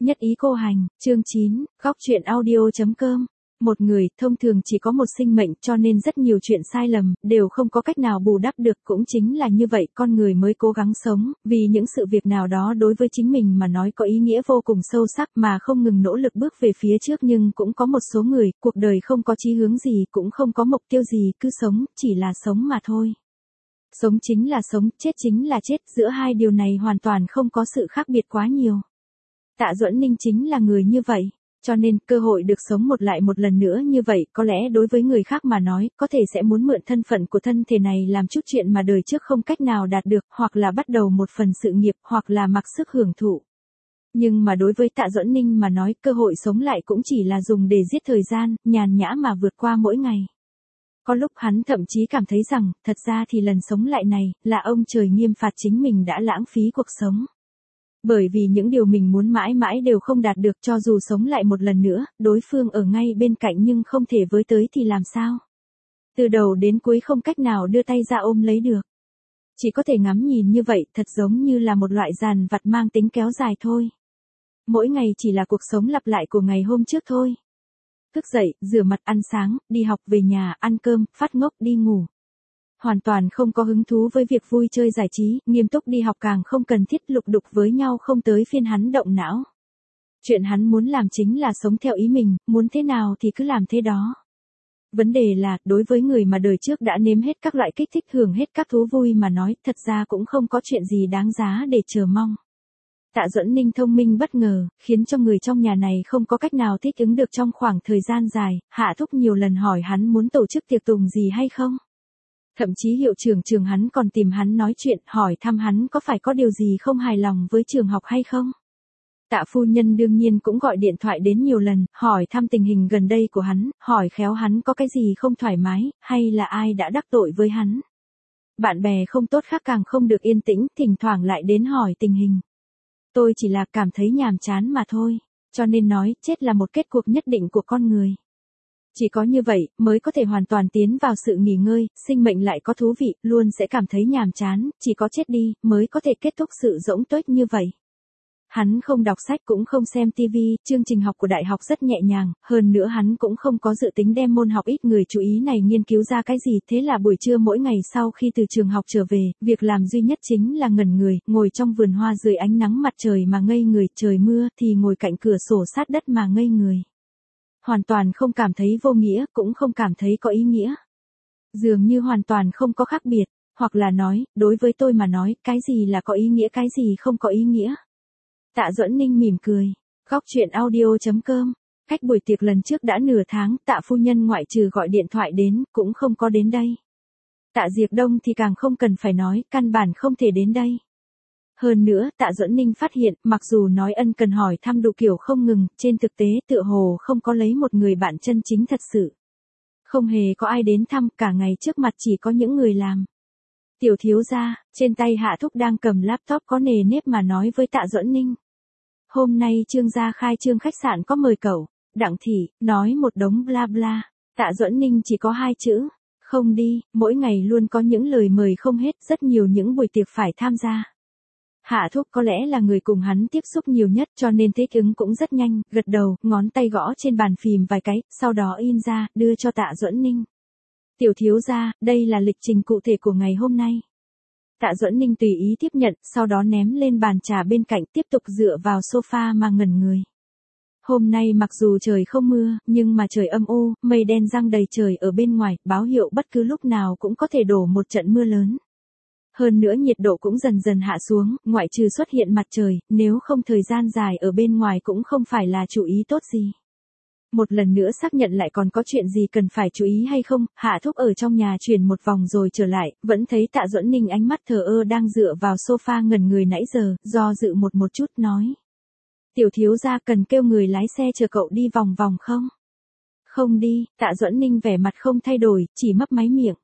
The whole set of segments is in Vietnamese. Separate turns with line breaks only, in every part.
Nhất ý cô hành, chương 9, góc truyện audio.com. Một người, thông thường chỉ có một sinh mệnh cho nên rất nhiều chuyện sai lầm, đều không có cách nào bù đắp được. Cũng chính là như vậy con người mới cố gắng sống, vì những sự việc nào đó đối với chính mình mà nói có ý nghĩa vô cùng sâu sắc mà không ngừng nỗ lực bước về phía trước. Nhưng cũng có một số người, cuộc đời không có chí hướng gì cũng không có mục tiêu gì, cứ sống, chỉ là sống mà thôi. Sống chính là sống, chết chính là chết, giữa hai điều này hoàn toàn không có sự khác biệt quá nhiều. Tạ Duẫn Ninh chính là người như vậy, cho nên cơ hội được sống lại một lần nữa như vậy, có lẽ đối với người khác mà nói, có thể sẽ muốn mượn thân phận của thân thể này làm chút chuyện mà đời trước không cách nào đạt được, hoặc là bắt đầu một phần sự nghiệp, hoặc là mặc sức hưởng thụ. Nhưng mà đối với Tạ Duẫn Ninh mà nói, cơ hội sống lại cũng chỉ là dùng để giết thời gian, nhàn nhã mà vượt qua mỗi ngày. Có lúc hắn thậm chí cảm thấy rằng, thật ra thì lần sống lại này, là ông trời nghiêm phạt chính mình đã lãng phí cuộc sống. Bởi vì những điều mình muốn mãi mãi đều không đạt được, cho dù sống lại một lần nữa, đối phương ở ngay bên cạnh nhưng không thể với tới thì làm sao? Từ đầu đến cuối không cách nào đưa tay ra ôm lấy được. Chỉ có thể ngắm nhìn như vậy, thật giống như là một loại dàn vặt mang tính kéo dài thôi. Mỗi ngày chỉ là cuộc sống lặp lại của ngày hôm trước thôi. Thức dậy, rửa mặt, ăn sáng, đi học, về nhà, ăn cơm, phát ngốc, đi ngủ. Hoàn toàn không có hứng thú với việc vui chơi giải trí, nghiêm túc đi học càng không cần thiết, lục đục với nhau không tới phiên hắn động não. Chuyện hắn muốn làm chính là sống theo ý mình, muốn thế nào thì cứ làm thế đó. Vấn đề là, đối với người mà đời trước đã nếm hết các loại kích thích, hưởng hết các thú vui mà nói, thật ra cũng không có chuyện gì đáng giá để chờ mong. Tạ Duẫn Ninh thông minh bất ngờ, khiến cho người trong nhà này không có cách nào thích ứng được trong khoảng thời gian dài. Hạ thúc nhiều lần hỏi hắn muốn tổ chức tiệc tùng gì hay không. Thậm chí hiệu trưởng trường hắn còn tìm hắn nói chuyện, hỏi thăm hắn có phải có điều gì không hài lòng với trường học hay không. Tạ phu nhân đương nhiên cũng gọi điện thoại đến nhiều lần, hỏi thăm tình hình gần đây của hắn, hỏi khéo hắn có cái gì không thoải mái, hay là ai đã đắc tội với hắn. Bạn bè không tốt khác càng không được yên tĩnh, thỉnh thoảng lại đến hỏi tình hình. Tôi chỉ là cảm thấy nhàm chán mà thôi, cho nên nói, chết là một kết cuộc nhất định của con người. Chỉ có như vậy, mới có thể hoàn toàn tiến vào sự nghỉ ngơi, sinh mệnh lại có thú vị, luôn sẽ cảm thấy nhàm chán, chỉ có chết đi, mới có thể kết thúc sự rỗng tuếch như vậy. Hắn không đọc sách cũng không xem TV, chương trình học của đại học rất nhẹ nhàng, hơn nữa hắn cũng không có dự tính đem môn học ít người chú ý này nghiên cứu ra cái gì, thế là buổi trưa mỗi ngày sau khi từ trường học trở về, việc làm duy nhất chính là ngẩn người, ngồi trong vườn hoa dưới ánh nắng mặt trời mà ngây người, trời mưa thì ngồi cạnh cửa sổ sát đất mà ngây người. Hoàn toàn không cảm thấy vô nghĩa, cũng không cảm thấy có ý nghĩa. Dường như hoàn toàn không có khác biệt, hoặc là nói, đối với tôi mà nói, cái gì là có ý nghĩa, cái gì không có ý nghĩa. Tạ Duẫn Ninh mỉm cười. Góc truyện audio.com. Cách buổi tiệc lần trước đã nửa tháng, Tạ phu nhân ngoại trừ gọi điện thoại đến, cũng không có đến đây. Tạ Diệp Đông thì càng không cần phải nói, căn bản không thể đến đây. Hơn nữa, Tạ Duẫn Ninh phát hiện, mặc dù nói ân cần hỏi thăm đủ kiểu không ngừng, trên thực tế tựa hồ không có lấy một người bạn chân chính thật sự. Không hề có ai đến thăm, cả ngày trước mặt chỉ có những người làm. Tiểu thiếu gia, trên tay Hạ thúc đang cầm laptop có nề nếp mà nói với Tạ Duẫn Ninh. Hôm nay Trương gia khai trương khách sạn có mời cậu. Đặng thị, nói một đống bla bla. Tạ Duẫn Ninh chỉ có 2 chữ. Không đi, mỗi ngày luôn có những lời mời không hết, rất nhiều những buổi tiệc phải tham gia. Hạ thúc có lẽ là người cùng hắn tiếp xúc nhiều nhất cho nên thích ứng cũng rất nhanh, gật đầu, ngón tay gõ trên bàn phím vài cái, sau đó in ra, đưa cho Tạ Duẫn Ninh. Tiểu thiếu gia, đây là lịch trình cụ thể của ngày hôm nay. Tạ Duẫn Ninh tùy ý tiếp nhận, sau đó ném lên bàn trà bên cạnh, tiếp tục dựa vào sofa mà ngẩn người. Hôm nay mặc dù trời không mưa, nhưng mà trời âm u, mây đen giăng đầy trời ở bên ngoài, báo hiệu bất cứ lúc nào cũng có thể đổ một trận mưa lớn. Hơn nữa nhiệt độ cũng dần dần hạ xuống, ngoại trừ xuất hiện mặt trời, nếu không thời gian dài ở bên ngoài cũng không phải là chủ ý tốt gì. Một lần nữa xác nhận lại còn có chuyện gì cần phải chú ý hay không, Hạ thúc ở trong nhà chuyển một vòng rồi trở lại, vẫn thấy Tạ Duẫn Ninh ánh mắt thờ ơ đang dựa vào sofa ngẩn người nãy giờ, do dự một chút nói. Tiểu thiếu gia cần kêu người lái xe chờ cậu đi vòng vòng không? Không đi, Tạ Duẫn Ninh vẻ mặt không thay đổi, chỉ mấp máy miệng.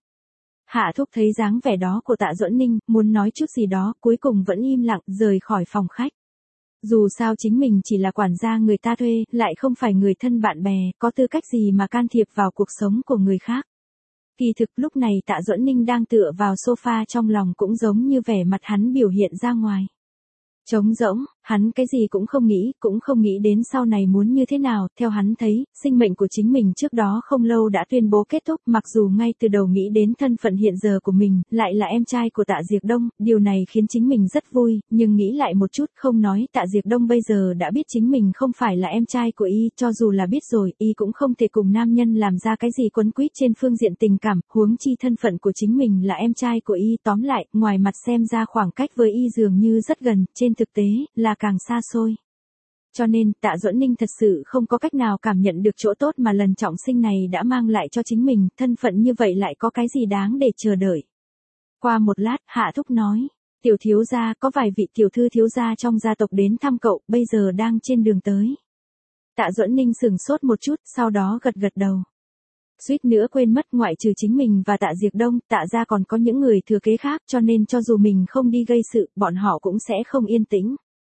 Hạ thúc thấy dáng vẻ đó của Tạ Duẫn Ninh, muốn nói chút gì đó, cuối cùng vẫn im lặng, rời khỏi phòng khách. Dù sao chính mình chỉ là quản gia người ta thuê, lại không phải người thân bạn bè, có tư cách gì mà can thiệp vào cuộc sống của người khác. Kỳ thực lúc này Tạ Duẫn Ninh đang tựa vào sofa, trong lòng cũng giống như vẻ mặt hắn biểu hiện ra ngoài. Trống rỗng, Hắn cái gì cũng không nghĩ đến sau này muốn như thế nào, theo hắn thấy, sinh mệnh của chính mình trước đó không lâu đã tuyên bố kết thúc, mặc dù ngay từ đầu nghĩ đến thân phận hiện giờ của mình, lại là em trai của Tạ Diệc Đông, điều này khiến chính mình rất vui, nhưng nghĩ lại một chút không nói, Tạ Diệc Đông bây giờ đã biết chính mình không phải là em trai của y, cho dù là biết rồi, y cũng không thể cùng nam nhân làm ra cái gì quấn quýt trên phương diện tình cảm, huống chi thân phận của chính mình là em trai của y, tóm lại, ngoài mặt xem ra khoảng cách với y dường như rất gần, trên thực tế, là càng xa xôi. Cho nên, Tạ Duẫn Ninh thật sự không có cách nào cảm nhận được chỗ tốt mà lần trọng sinh này đã mang lại cho chính mình, thân phận như vậy lại có cái gì đáng để chờ đợi. Qua một lát, Hạ Thúc nói, tiểu thiếu gia, có vài vị tiểu thư thiếu gia trong gia tộc đến thăm cậu, bây giờ đang trên đường tới. Tạ Duẫn Ninh sửng sốt một chút, sau đó gật gật đầu. Suýt nữa quên mất, ngoại trừ chính mình và Tạ Diệc Đông, Tạ gia còn có những người thừa kế khác, cho nên cho dù mình không đi gây sự, bọn họ cũng sẽ không yên tĩnh.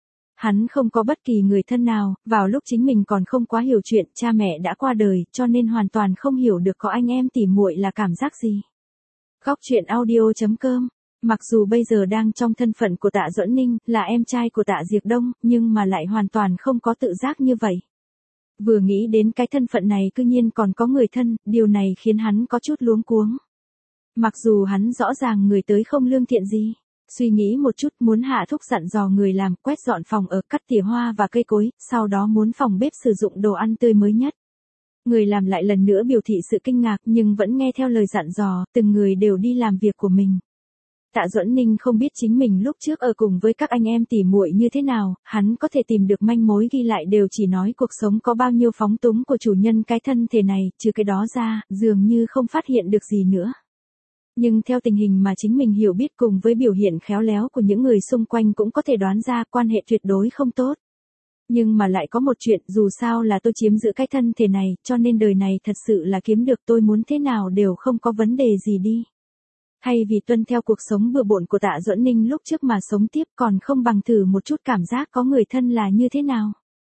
Hắn không có bất kỳ người thân nào, vào lúc chính mình còn không quá hiểu chuyện, cha mẹ đã qua đời, cho nên hoàn toàn không hiểu được có anh em tỉ muội là cảm giác gì. Góc truyện audio.com. Mặc dù bây giờ đang trong thân phận của Tạ Duẫn Ninh, là em trai của Tạ Diệc Đông, nhưng mà lại hoàn toàn không có tự giác như vậy. Vừa nghĩ đến cái thân phận này cư nhiên còn có người thân, điều này khiến hắn có chút luống cuống. Mặc dù hắn rõ ràng người tới không lương thiện gì. Suy nghĩ một chút, muốn Hạ Thúc dặn dò người làm, quét dọn phòng ở, cắt tỉa hoa và cây cối, sau đó muốn phòng bếp sử dụng đồ ăn tươi mới nhất. Người làm lại lần nữa biểu thị sự kinh ngạc nhưng vẫn nghe theo lời dặn dò, từng người đều đi làm việc của mình. Tạ Duẫn Ninh không biết chính mình lúc trước ở cùng với các anh em tỉ muội như thế nào, hắn có thể tìm được manh mối ghi lại đều chỉ nói cuộc sống có bao nhiêu phóng túng của chủ nhân cái thân thể này, trừ cái đó ra, dường như không phát hiện được gì nữa. Nhưng theo tình hình mà chính mình hiểu biết cùng với biểu hiện khéo léo của những người xung quanh cũng có thể đoán ra quan hệ tuyệt đối không tốt. Nhưng mà lại có một chuyện, dù sao là tôi chiếm giữ cái thân thể này, cho nên đời này thật sự là kiếm được, tôi muốn thế nào đều không có vấn đề gì đi. Thay vì tuân theo cuộc sống bừa bộn của Tạ Duẫn Ninh lúc trước mà sống tiếp, còn không bằng thử một chút cảm giác có người thân là như thế nào.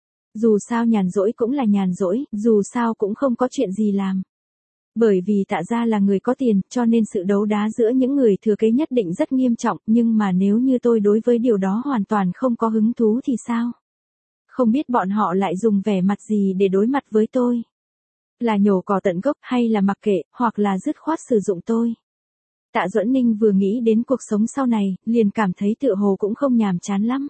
Dù sao nhàn rỗi cũng là nhàn rỗi, dù sao cũng không có chuyện gì làm. Bởi vì Tạ gia là người có tiền, cho nên sự đấu đá giữa những người thừa kế nhất định rất nghiêm trọng, nhưng mà nếu như tôi đối với điều đó hoàn toàn không có hứng thú thì sao? Không biết bọn họ lại dùng vẻ mặt gì để đối mặt với tôi? Là nhổ cỏ tận gốc hay là mặc kệ, hoặc là dứt khoát sử dụng tôi? Tạ Duẫn Ninh vừa nghĩ đến cuộc sống sau này, liền cảm thấy tựa hồ cũng không nhàm chán lắm.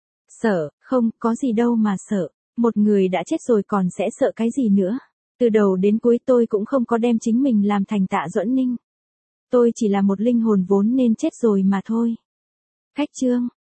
Sợ, không, có gì đâu mà sợ, một người đã chết rồi còn sẽ sợ cái gì nữa? Từ đầu đến cuối tôi cũng không có đem chính mình làm thành Tạ Duẫn Ninh. Tôi chỉ là một linh hồn vốn nên chết rồi mà thôi. Khách chương.